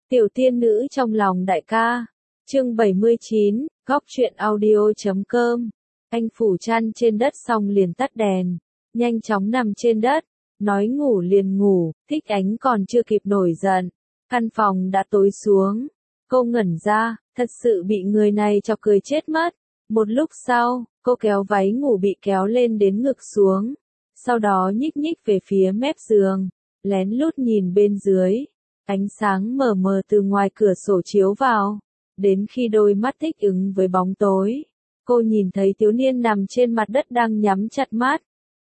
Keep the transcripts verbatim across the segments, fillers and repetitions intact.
Tiểu tiên nữ trong lòng đại ca. Chương bảy mươi chín, góc truyện audio.com. Anh phủ chăn trên đất xong liền tắt đèn, nhanh chóng nằm trên đất, nói ngủ liền ngủ. Thích Ánh còn chưa kịp nổi giận, căn phòng đã tối xuống. Cô ngẩn ra, thật sự bị người này chọc cười chết mất. Một lúc sau, cô kéo váy ngủ bị kéo lên đến ngực xuống, sau đó nhích nhích về phía mép giường, lén lút nhìn bên dưới. Ánh sáng mờ mờ từ ngoài cửa sổ chiếu vào, đến khi đôi mắt thích ứng với bóng tối, cô nhìn thấy thiếu niên nằm trên mặt đất đang nhắm chặt mắt.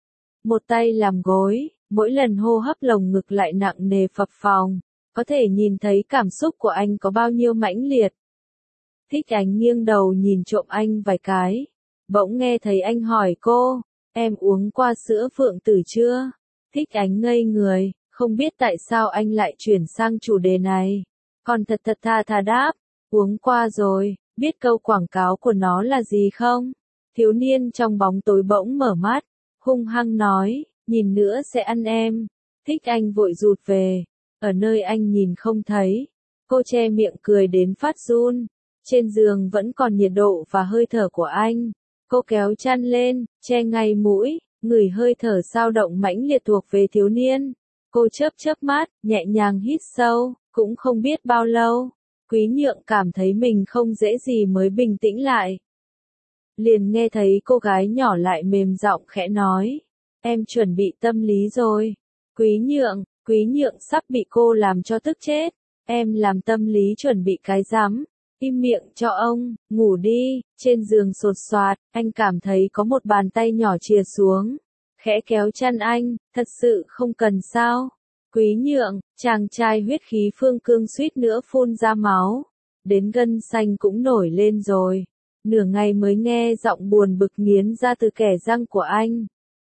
Một tay làm gối, mỗi lần hô hấp lồng ngực lại nặng nề phập phồng, có thể nhìn thấy cảm xúc của anh có bao nhiêu mãnh liệt. Thích Ánh nghiêng đầu nhìn trộm anh vài cái, bỗng nghe thấy anh hỏi cô, em uống qua sữa phượng tử chưa? Thích Ánh ngây người, không biết tại sao anh lại chuyển sang chủ đề này, còn thật thật tha thà đáp, uống qua rồi. Biết câu quảng cáo của nó là gì không? Thiếu niên trong bóng tối bỗng mở mắt, hung hăng nói, nhìn nữa sẽ ăn em. Thích Anh vội rụt về, ở nơi anh nhìn không thấy. Cô che miệng cười đến phát run. Trên giường vẫn còn nhiệt độ và hơi thở của anh. Cô kéo chăn lên, che ngay mũi, ngửi hơi thở dao động mãnh liệt thuộc về thiếu niên. Cô chớp chớp mắt, nhẹ nhàng hít sâu, cũng không biết bao lâu. Quý Nhượng cảm thấy mình không dễ gì mới bình tĩnh lại. Liền nghe thấy cô gái nhỏ lại mềm giọng khẽ nói, em chuẩn bị tâm lý rồi. Quý Nhượng, Quý Nhượng sắp bị cô làm cho tức chết. Em làm tâm lý chuẩn bị cái rắm, im miệng cho ông, ngủ đi. Trên giường sột soạt, anh cảm thấy có một bàn tay nhỏ chìa xuống, khẽ kéo chăn anh, thật sự không cần sao. Quý Nhượng, chàng trai huyết khí phương cương suýt nữa phun ra máu, đến gân xanh cũng nổi lên rồi. Nửa ngày mới nghe giọng buồn bực nghiến ra từ kẻ răng của anh.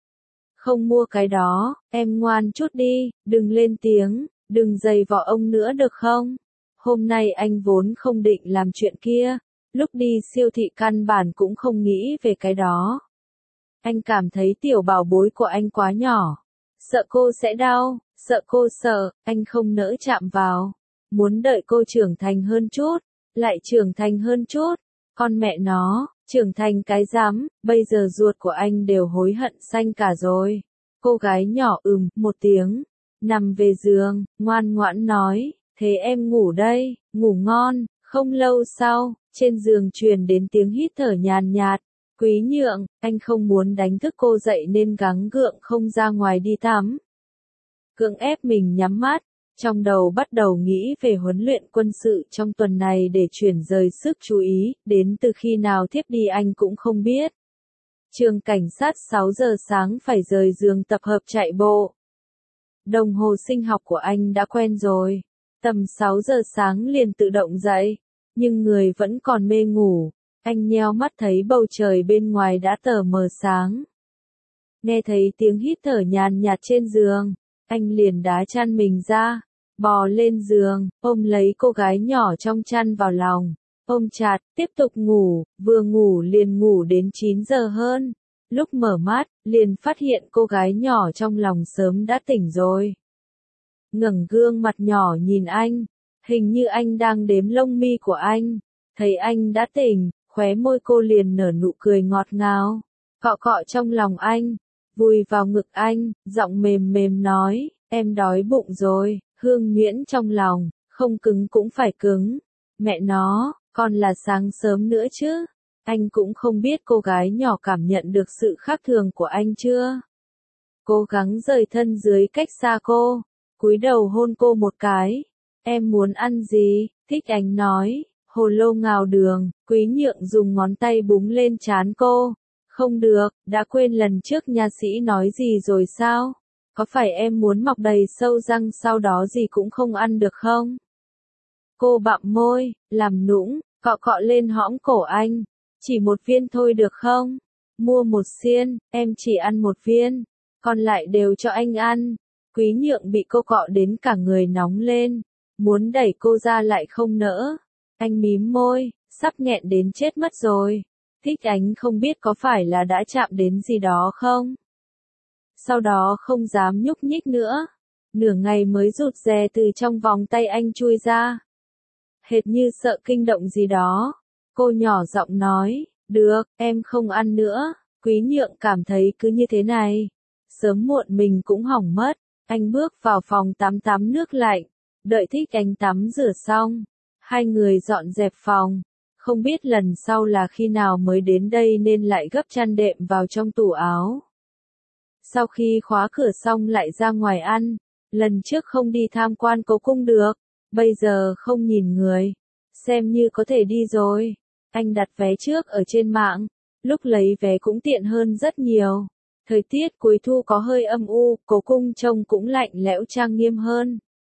Không mua cái đó, em ngoan chút đi, đừng lên tiếng, đừng giày vò ông nữa được không? Hôm nay anh vốn không định làm chuyện kia, lúc đi siêu thị căn bản cũng không nghĩ về cái đó. Anh cảm thấy tiểu bảo bối của anh quá nhỏ, sợ cô sẽ đau. Sợ cô sợ, anh không nỡ chạm vào. Muốn đợi cô trưởng thành hơn chút, lại trưởng thành hơn chút. Con mẹ nó, trưởng thành cái rắm, bây giờ ruột của anh đều hối hận xanh cả rồi. Cô gái nhỏ ừm một tiếng, nằm về giường, ngoan ngoãn nói, thế em ngủ đây, ngủ ngon. Không lâu sau, trên giường truyền đến tiếng hít thở nhàn nhạt. Quý Nhượng, anh không muốn đánh thức cô dậy nên gắng gượng không ra ngoài đi tắm. Cưỡng ép mình nhắm mắt, trong đầu bắt đầu nghĩ về huấn luyện quân sự trong tuần này để chuyển rời sức chú ý, đến từ khi nào thiếp đi anh cũng không biết. Trường cảnh sát sáu giờ sáng phải rời giường tập hợp chạy bộ. Đồng hồ sinh học của anh đã quen rồi, tầm sáu giờ sáng liền tự động dậy, nhưng người vẫn còn mê ngủ, anh nheo mắt thấy bầu trời bên ngoài đã tờ mờ sáng. Nghe thấy tiếng hít thở nhàn nhạt trên giường, anh liền đá chăn mình ra, bò lên giường, ôm lấy cô gái nhỏ trong chăn vào lòng, ôm chặt, tiếp tục ngủ, vừa ngủ liền ngủ đến chín giờ hơn. Lúc mở mắt, liền phát hiện cô gái nhỏ trong lòng sớm đã tỉnh rồi. Ngẩng gương mặt nhỏ nhìn anh, hình như anh đang đếm lông mi của anh, thấy anh đã tỉnh, khóe môi cô liền nở nụ cười ngọt ngào, cọ cọ trong lòng anh. Vùi vào ngực anh, giọng mềm mềm nói, em đói bụng rồi. Hương nhuyễn trong lòng, không cứng cũng phải cứng. Mẹ nó, còn là sáng sớm nữa chứ. Anh cũng không biết cô gái nhỏ cảm nhận được sự khác thường của anh chưa. Cố gắng rời thân dưới cách xa cô, cúi đầu hôn cô một cái. Em muốn ăn gì? Thích Ánh nói, hồ lô ngào đường. Quý Nhượng dùng ngón tay búng lên trán cô. Không được, đã quên lần trước nha sĩ nói gì rồi sao? Có phải em muốn mọc đầy sâu răng sau đó gì cũng không ăn được không? Cô bặm môi, làm nũng, cọ cọ lên hõm cổ anh. Chỉ một viên thôi được không? Mua một xiên, em chỉ ăn một viên, còn lại đều cho anh ăn. Quý Nhượng bị cô cọ đến cả người nóng lên, muốn đẩy cô ra lại không nỡ. Anh mím môi, sắp nghẹn đến chết mất rồi. Thích Ánh không biết có phải là đã chạm đến gì đó không? Sau đó không dám nhúc nhích nữa. Nửa ngày mới rụt rè từ trong vòng tay anh chui ra. hệt như sợ kinh động gì đó. Cô nhỏ giọng nói, được, em không ăn nữa. Quý Nhượng cảm thấy cứ như thế này, sớm muộn mình cũng hỏng mất. Anh bước vào phòng tắm tắm nước lạnh, đợi Thích Ánh tắm rửa xong. Hai người dọn dẹp phòng, không biết lần sau là khi nào mới đến đây nên lại gấp chăn đệm vào trong tủ áo. Sau khi khóa cửa xong lại ra ngoài ăn, lần trước không đi tham quan cố cung được, bây giờ không nhìn người, xem như có thể đi rồi. Anh đặt vé trước ở trên mạng, lúc lấy vé cũng tiện hơn rất nhiều. Thời tiết cuối thu có hơi âm u, cố cung trông cũng lạnh lẽo trang nghiêm hơn.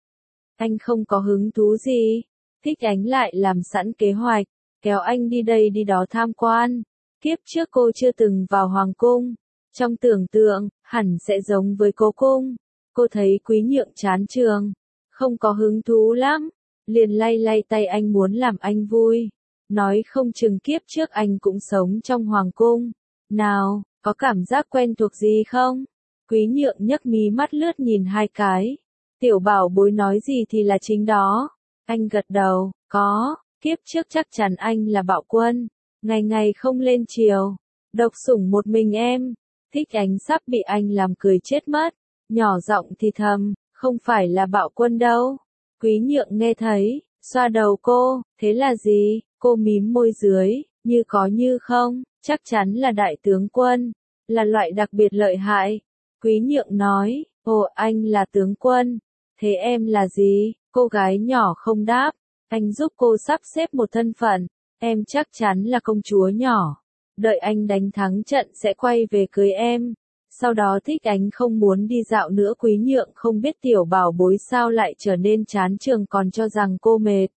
Anh không có hứng thú gì, Thích Ánh lại làm sẵn kế hoạch, kéo anh đi đây đi đó tham quan. Kiếp trước cô chưa từng vào hoàng cung, trong tưởng tượng, hẳn sẽ giống với cố cung. Cô thấy Quý Nhượng chán trường, không có hứng thú lắm, liền lay lay tay anh muốn làm anh vui. Nói không chừng kiếp trước anh cũng sống trong hoàng cung. Nào, có cảm giác quen thuộc gì không? Quý Nhượng nhấc mí mắt lướt nhìn hai cái. Tiểu bảo bối nói gì thì là chính đó. Anh gật đầu, có, kiếp trước chắc chắn anh là bạo quân, ngày ngày không lên chiều, độc sủng một mình em. Thích Ánh sắp bị anh làm cười chết mất, nhỏ giọng thì thầm, không phải là bạo quân đâu. Quý Nhượng nghe thấy, xoa đầu cô, thế là gì? Cô mím môi dưới, như có như không, chắc chắn là đại tướng quân, là loại đặc biệt lợi hại. Quý Nhượng nói, ồ anh là tướng quân, thế em là gì? Cô gái nhỏ không đáp, anh giúp cô sắp xếp một thân phận, em chắc chắn là công chúa nhỏ. Đợi anh đánh thắng trận sẽ quay về cưới em. Sau đó Thích Ánh không muốn đi dạo nữa. Quý Nhượng không biết tiểu bảo bối sao lại trở nên chán trường còn cho rằng cô mệt,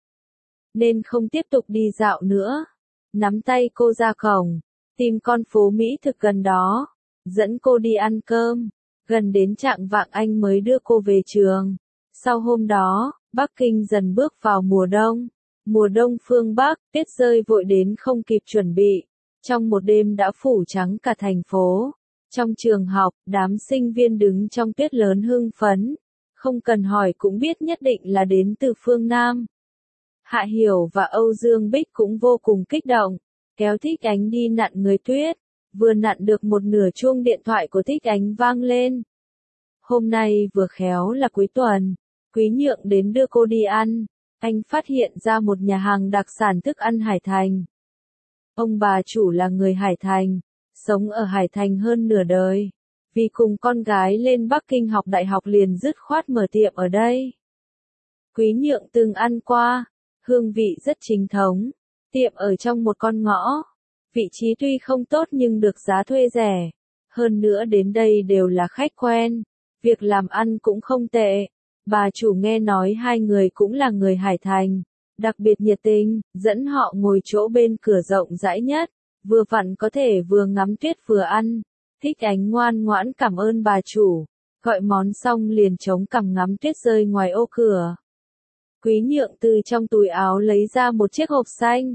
nên không tiếp tục đi dạo nữa. Nắm tay cô ra cổng, tìm con phố Mỹ thực gần đó, dẫn cô đi ăn cơm. Gần đến chạng vạng anh mới đưa cô về trường. Sau hôm đó, Bắc Kinh dần bước vào mùa đông. Mùa đông phương Bắc, tuyết rơi vội đến không kịp chuẩn bị. Trong một đêm đã phủ trắng cả thành phố. Trong trường học, đám sinh viên đứng trong tuyết lớn hưng phấn. Không cần hỏi cũng biết nhất định là đến từ phương Nam. Hạ Hiểu và Âu Dương Bích cũng vô cùng kích động, kéo Thích Ánh đi nặn người tuyết. Vừa nặn được một nửa chuông điện thoại của Thích Ánh vang lên. Hôm nay vừa khéo là cuối tuần, Quý Nhượng đến đưa cô đi ăn. Anh phát hiện ra một nhà hàng đặc sản thức ăn Hải Thành. Ông bà chủ là người Hải Thành, sống ở Hải Thành hơn nửa đời. Vì cùng con gái lên Bắc Kinh học đại học liền dứt khoát mở tiệm ở đây. Quý Nhượng từng ăn qua, hương vị rất chính thống. Tiệm ở trong một con ngõ. Vị trí tuy không tốt nhưng được giá thuê rẻ. Hơn nữa đến đây đều là khách quen. Việc làm ăn cũng không tệ. Bà chủ nghe nói hai người cũng là người Hải Thành, đặc biệt nhiệt tình, dẫn họ ngồi chỗ bên cửa rộng rãi nhất, vừa vặn có thể vừa ngắm tuyết vừa ăn. Thích Ánh ngoan ngoãn cảm ơn bà chủ, gọi món xong liền chống cằm ngắm tuyết rơi ngoài ô cửa. Quý Nhượng từ trong túi áo lấy ra một chiếc hộp xanh.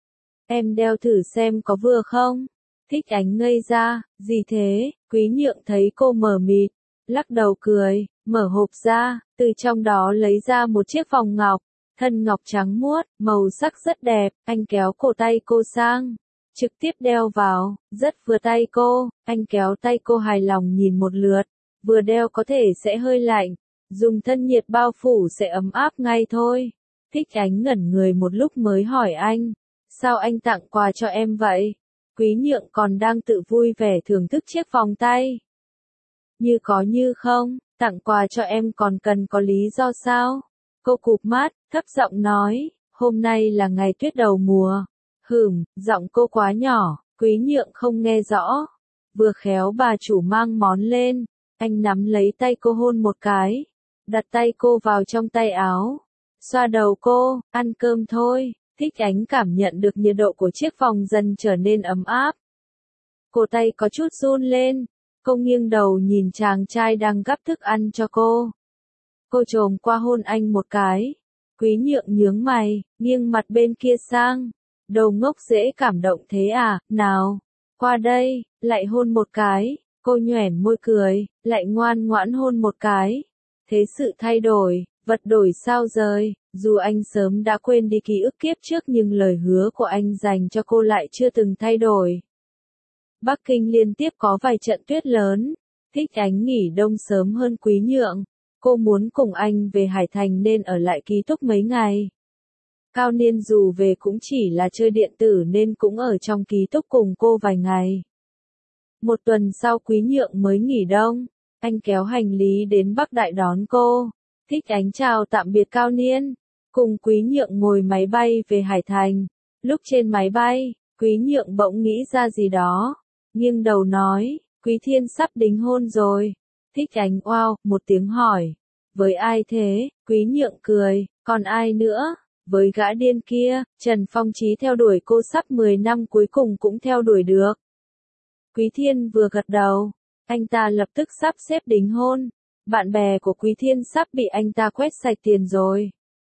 Em đeo thử xem có vừa không? Thích Ánh ngây ra, gì thế? Quý Nhượng thấy cô mờ mịt, lắc đầu cười, mở hộp ra, từ trong đó lấy ra một chiếc vòng ngọc, thân ngọc trắng muốt, màu sắc rất đẹp. Anh kéo cổ tay cô sang, trực tiếp đeo vào, rất vừa tay cô. Anh kéo tay cô hài lòng nhìn một lượt, vừa đeo có thể sẽ hơi lạnh, dùng thân nhiệt bao phủ sẽ ấm áp ngay thôi. Thích Ánh ngẩn người một lúc mới hỏi anh, sao anh tặng quà cho em vậy? Quý Nhượng còn đang tự vui vẻ thưởng thức chiếc vòng tay. Như có như không, tặng quà cho em còn cần có lý do sao? Cô cụp mắt, thấp giọng nói, hôm nay là ngày tuyết đầu mùa. Hửm, giọng cô quá nhỏ, Quý Nhượng không nghe rõ. Vừa khéo bà chủ mang món lên, anh nắm lấy tay cô hôn một cái, đặt tay cô vào trong tay áo, xoa đầu cô, ăn cơm thôi. Thích Ánh cảm nhận được nhiệt độ của chiếc vòng dần trở nên ấm áp. Cổ tay có chút run lên, cô nghiêng đầu nhìn chàng trai đang gắp thức ăn cho cô. Cô chồm qua hôn anh một cái. Quý Nhượng nhướng mày, nghiêng mặt bên kia sang. Đầu ngốc dễ cảm động thế à, nào, qua đây, lại hôn một cái. Cô nhoẻn môi cười, lại ngoan ngoãn hôn một cái. Thế sự thay đổi, Vật đổi sao rời, dù anh sớm đã quên đi ký ức kiếp trước nhưng lời hứa của anh dành cho cô lại chưa từng thay đổi. Bắc Kinh liên tiếp có vài trận tuyết lớn, Thích Ánh nghỉ đông sớm hơn Quý Nhượng. Cô muốn cùng anh về Hải Thành nên ở lại ký túc mấy ngày. Cao Niên dù về cũng chỉ là chơi điện tử nên cũng ở trong ký túc cùng cô vài ngày. Một tuần sau Quý Nhượng mới nghỉ đông, anh kéo hành lý đến Bắc Đại đón cô. Thích Ánh chào tạm biệt Cao Niên, cùng Quý Nhượng ngồi máy bay về Hải Thành. Lúc trên máy bay, Quý Nhượng bỗng nghĩ ra gì đó, nghiêng đầu nói, Quý Thiên sắp đính hôn rồi. Thích Ánh wow, một tiếng hỏi, với ai thế? Quý Nhượng cười, còn ai nữa? Với gã điên kia, Trần Phong Chí theo đuổi cô sắp mười năm cuối cùng cũng theo đuổi được. Quý Thiên vừa gật đầu, anh ta lập tức sắp xếp đính hôn. Bạn bè của Quý Thiên sắp bị anh ta quét sạch tiền rồi.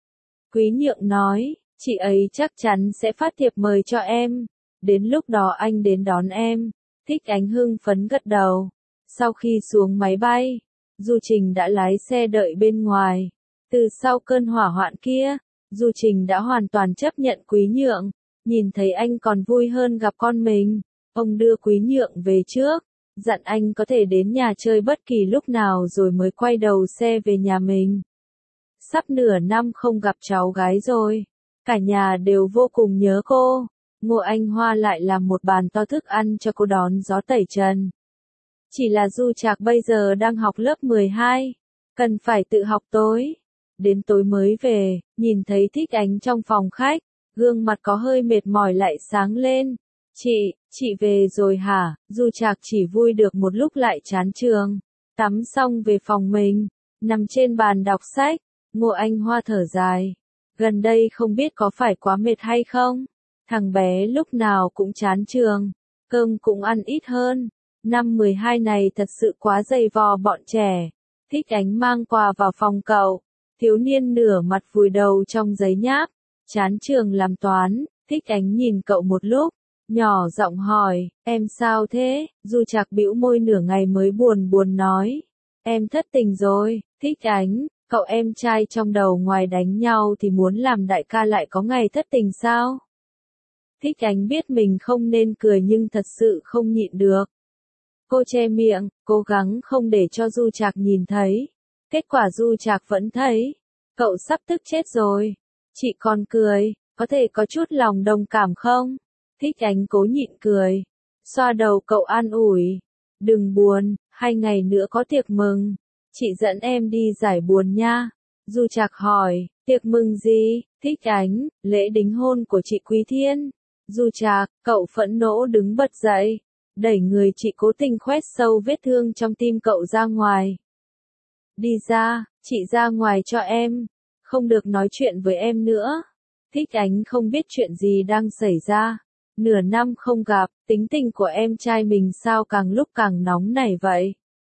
Quý Nhượng nói, chị ấy chắc chắn sẽ phát thiệp mời cho em. Đến lúc đó anh đến đón em. Thích Ánh hưng phấn gật đầu. Sau khi xuống máy bay, Du Trình đã lái xe đợi bên ngoài. Từ sau cơn hỏa hoạn kia, Du Trình đã hoàn toàn chấp nhận Quý Nhượng. Nhìn thấy anh còn vui hơn gặp con mình. Ông đưa Quý Nhượng về trước, dặn anh có thể đến nhà chơi bất kỳ lúc nào rồi mới quay đầu xe về nhà mình. Sắp nửa năm không gặp cháu gái rồi, cả nhà đều vô cùng nhớ cô. Ngô Anh Hoa lại làm một bàn to thức ăn cho cô đón gió tẩy trần. Chỉ là Du Trạc bây giờ đang học lớp mười hai, cần phải tự học tối. Đến tối mới về, nhìn thấy Thích Ánh trong phòng khách, gương mặt có hơi mệt mỏi lại sáng lên. Chị, chị về rồi hả? Du Trạc chỉ vui được một lúc lại chán trường. Tắm xong về phòng mình, nằm trên bàn đọc sách. Ngô Anh Hoa thở dài. Gần đây không biết có phải quá mệt hay không? Thằng bé lúc nào cũng chán trường, cơm cũng ăn ít hơn. Năm mười hai này thật sự quá dày vò bọn trẻ. Thích Ánh mang quà vào phòng cậu. Thiếu niên nửa mặt vùi đầu trong giấy nháp. Chán trường làm toán. Thích Ánh nhìn cậu một lúc, nhỏ giọng hỏi, em sao thế? Du Trạc bĩu môi nửa ngày mới buồn buồn nói, em thất tình rồi. Thích Ánh, cậu em trai trong đầu ngoài đánh nhau thì muốn làm đại ca lại có ngày thất tình sao? Thích Ánh biết mình không nên cười nhưng thật sự không nhịn được. Cô che miệng, cố gắng không để cho Du Trạc nhìn thấy. Kết quả Du Trạc vẫn thấy, cậu sắp tức chết rồi. Chị còn cười, có thể có chút lòng đồng cảm không? Thích Ánh cố nhịn cười, xoa đầu cậu an ủi, đừng buồn, hai ngày nữa có tiệc mừng, chị dẫn em đi giải buồn nha. Du Trạc hỏi, tiệc mừng gì? Thích Ánh, lễ đính hôn của chị Quý Thiên. Du Trạc, cậu phẫn nộ đứng bật dậy, đẩy người chị cố tình khoét sâu vết thương trong tim cậu ra ngoài. Đi ra, chị ra ngoài cho em, không được nói chuyện với em nữa. Thích Ánh không biết chuyện gì đang xảy ra. Nửa năm không gặp, tính tình của em trai mình sao càng lúc càng nóng nảy vậy?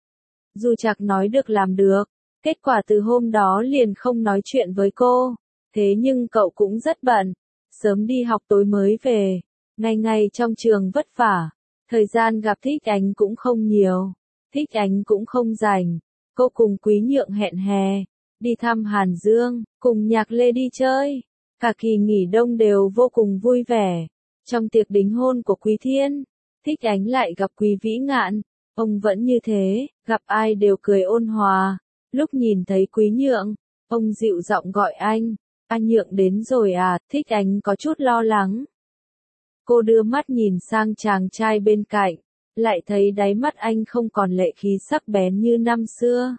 Du Trạc nói được làm được, kết quả từ hôm đó liền không nói chuyện với cô. Thế nhưng cậu cũng rất bận, sớm đi học tối mới về, ngày ngày trong trường vất vả, thời gian gặp Thích Ánh cũng không nhiều. Thích Ánh cũng không rảnh, cô cùng Quý Nhượng hẹn hè, đi thăm Hàn Dương, cùng Nhạc Lê đi chơi. Cả kỳ nghỉ đông đều vô cùng vui vẻ. Trong tiệc đính hôn của Quý Thiên, Thích Ánh lại gặp Quý Vĩ Ngạn. Ông vẫn như thế, gặp ai đều cười ôn hòa. Lúc nhìn thấy Quý Nhượng, ông dịu giọng gọi anh. Anh Nhượng đến rồi à? Thích Ánh có chút lo lắng. Cô đưa mắt nhìn sang chàng trai bên cạnh, lại thấy đáy mắt anh không còn lệ khí sắc bén như năm xưa.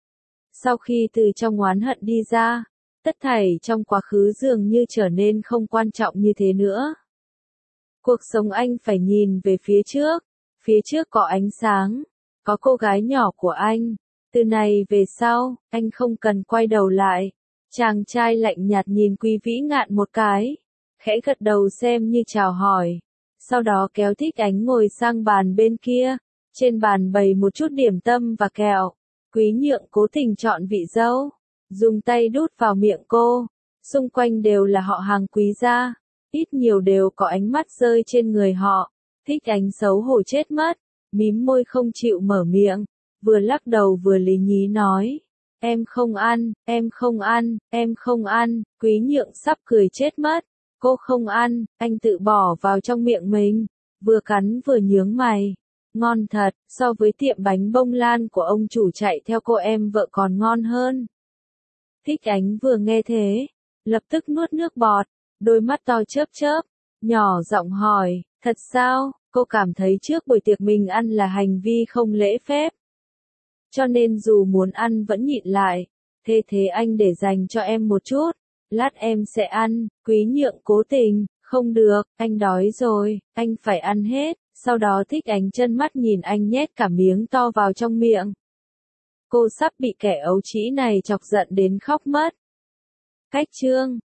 Sau khi từ trong oán hận đi ra, tất thảy trong quá khứ dường như trở nên không quan trọng như thế nữa. Cuộc sống anh phải nhìn về phía trước, phía trước có ánh sáng, có cô gái nhỏ của anh. Từ này về sau, anh không cần quay đầu lại. Chàng trai lạnh nhạt nhìn Quý Vĩ Ngạn một cái, khẽ gật đầu xem như chào hỏi. Sau đó kéo Thích Ánh ngồi sang bàn bên kia, trên bàn bày một chút điểm tâm và kẹo. Quý Nhượng cố tình chọn vị dâu, dùng tay đút vào miệng cô. Xung quanh đều là họ hàng Quý gia, ít nhiều đều có ánh mắt rơi trên người họ. Thích Ánh xấu hổ chết mất, mím môi không chịu mở miệng, vừa lắc đầu vừa lý nhí nói, Em không ăn, em không ăn, em không ăn, Quý Nhượng sắp cười chết mất. Cô không ăn, anh tự bỏ vào trong miệng mình, vừa cắn vừa nhướng mày. Ngon thật, so với tiệm bánh bông lan của ông chủ chạy theo cô em vợ còn ngon hơn. Thích Ánh vừa nghe thế, lập tức nuốt nước bọt, đôi mắt to chớp chớp, nhỏ giọng hỏi, thật sao, cô cảm thấy trước buổi tiệc mình ăn là hành vi không lễ phép. Cho nên dù muốn ăn vẫn nhịn lại, thế thế anh để dành cho em một chút, lát em sẽ ăn. Quý Nhượng cố tình, không được, anh đói rồi, anh phải ăn hết. Sau đó Thích Ánh chân mắt nhìn anh nhét cả miếng to vào trong miệng. Cô sắp bị kẻ ấu trĩ này chọc giận đến khóc mất. Cách chương